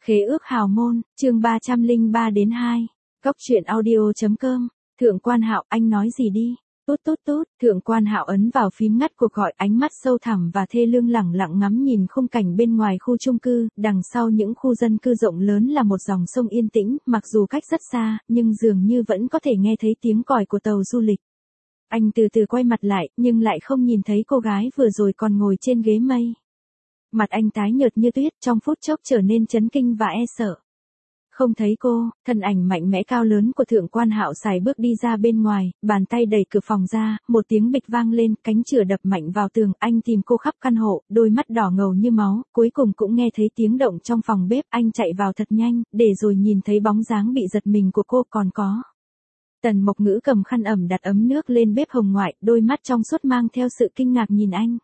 Khế ước hào môn, chương 303 đến 2. Cốc truyện audio.com. Thượng Quan Hạo, anh nói gì đi? Tút tút tút, Thượng Quan Hạo ấn vào phím ngắt cuộc gọi, ánh mắt sâu thẳm và thê lương lẳng lặng ngắm nhìn khung cảnh bên ngoài khu chung cư, đằng sau những khu dân cư rộng lớn là một dòng sông yên tĩnh, mặc dù cách rất xa, nhưng dường như vẫn có thể nghe thấy tiếng còi của tàu du lịch. Anh từ từ quay mặt lại, nhưng lại không nhìn thấy cô gái vừa rồi còn ngồi trên ghế mây. Mặt anh tái nhợt như tuyết, trong phút chốc trở nên chấn kinh và e sợ. Không thấy cô, thân ảnh mạnh mẽ cao lớn của Thượng Quan Hạo sải bước đi ra bên ngoài, bàn tay đẩy cửa phòng ra, một tiếng bịch vang lên, cánh chửa đập mạnh vào tường, anh tìm cô khắp căn hộ, đôi mắt đỏ ngầu như máu, cuối cùng cũng nghe thấy tiếng động trong phòng bếp, anh chạy vào thật nhanh, để rồi nhìn thấy bóng dáng bị giật mình của cô, còn có Tần Mộc Ngữ cầm khăn ẩm đặt ấm nước lên bếp hồng ngoại, đôi mắt trong suốt mang theo sự kinh ngạc nhìn anh.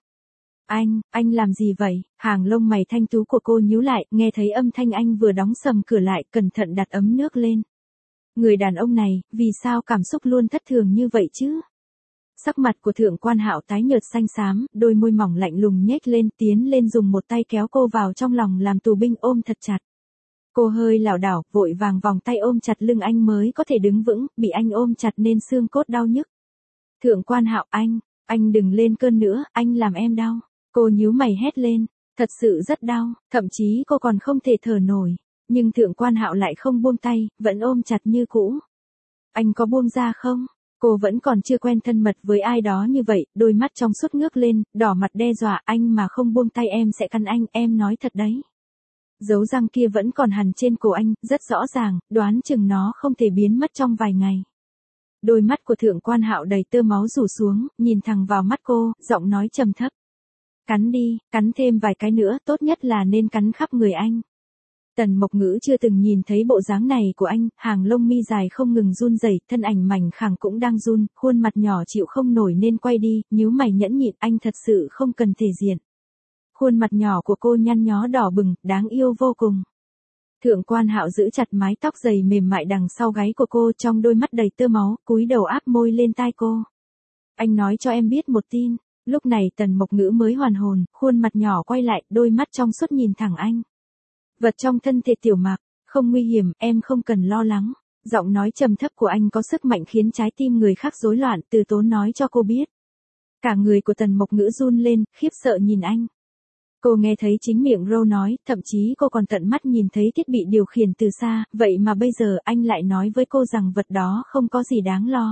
Anh làm gì vậy? Hàng lông mày thanh tú của cô nhíu lại, nghe thấy âm thanh anh vừa đóng sầm cửa lại, cẩn thận đặt ấm nước lên. Người đàn ông này, vì sao cảm xúc luôn thất thường như vậy chứ? Sắc mặt của Thượng Quan Hạo tái nhợt xanh xám, đôi môi mỏng lạnh lùng nhếch lên, tiến lên dùng một tay kéo cô vào trong lòng làm tù binh ôm thật chặt. Cô hơi lảo đảo, vội vàng vòng tay ôm chặt lưng anh mới có thể đứng vững, bị anh ôm chặt nên xương cốt đau nhức. Thượng Quan Hạo, anh đừng lên cơn nữa, anh làm em đau. Cô nhíu mày hét lên, thật sự rất đau, thậm chí cô còn không thể thở nổi, nhưng Thượng Quan Hạo lại không buông tay, vẫn ôm chặt như cũ. Anh có buông ra không? Cô vẫn còn chưa quen thân mật với ai đó như vậy, đôi mắt trong suốt ngước lên, đỏ mặt đe dọa, anh mà không buông tay em sẽ cắn anh, em nói thật đấy. Dấu răng kia vẫn còn hằn trên cổ anh, rất rõ ràng, đoán chừng nó không thể biến mất trong vài ngày. Đôi mắt của Thượng Quan Hạo đầy tơ máu rủ xuống, nhìn thẳng vào mắt cô, giọng nói trầm thấp. Cắn đi, cắn thêm vài cái nữa, tốt nhất là nên cắn khắp người anh. Tần Mộc Ngữ chưa từng nhìn thấy bộ dáng này của anh, hàng lông mi dài không ngừng run rẩy, thân ảnh mảnh khảnh cũng đang run, khuôn mặt nhỏ chịu không nổi nên quay đi, nhíu mày nhẫn nhịn, anh thật sự không cần thể diện. Khuôn mặt nhỏ của cô nhăn nhó đỏ bừng, đáng yêu vô cùng. Thượng Quan Hạo giữ chặt mái tóc dày mềm mại đằng sau gáy của cô, trong đôi mắt đầy tơ máu, cúi đầu áp môi lên tai cô. Anh nói cho em biết một tin. Lúc này Tần Mộc Ngữ mới hoàn hồn, khuôn mặt nhỏ quay lại, đôi mắt trong suốt nhìn thẳng anh. Vật trong thân thể Tiểu Mạc, không nguy hiểm, em không cần lo lắng. Giọng nói trầm thấp của anh có sức mạnh khiến trái tim người khác rối loạn, từ tốn nói cho cô biết. Cả người của Tần Mộc Ngữ run lên, khiếp sợ nhìn anh. Cô nghe thấy chính miệng Rô nói, thậm chí cô còn tận mắt nhìn thấy thiết bị điều khiển từ xa, vậy mà bây giờ anh lại nói với cô rằng vật đó không có gì đáng lo.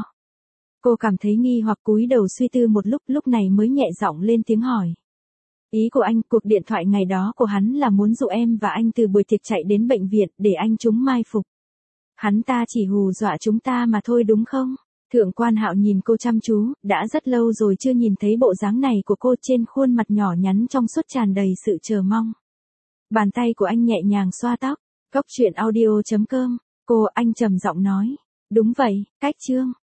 Cô cảm thấy nghi hoặc cúi đầu suy tư một lúc này mới nhẹ giọng lên tiếng hỏi. Ý của anh, cuộc điện thoại ngày đó của hắn là muốn dụ em và anh từ buổi tiệc chạy đến bệnh viện để anh chúng mai phục. Hắn ta chỉ hù dọa chúng ta mà thôi đúng không? Thượng Quan Hạo nhìn cô chăm chú, đã rất lâu rồi chưa nhìn thấy bộ dáng này của cô, trên khuôn mặt nhỏ nhắn trong suốt tràn đầy sự chờ mong. Bàn tay của anh nhẹ nhàng xoa tóc. Cốc truyện audio.com. Anh trầm giọng nói. Đúng vậy, cách chương.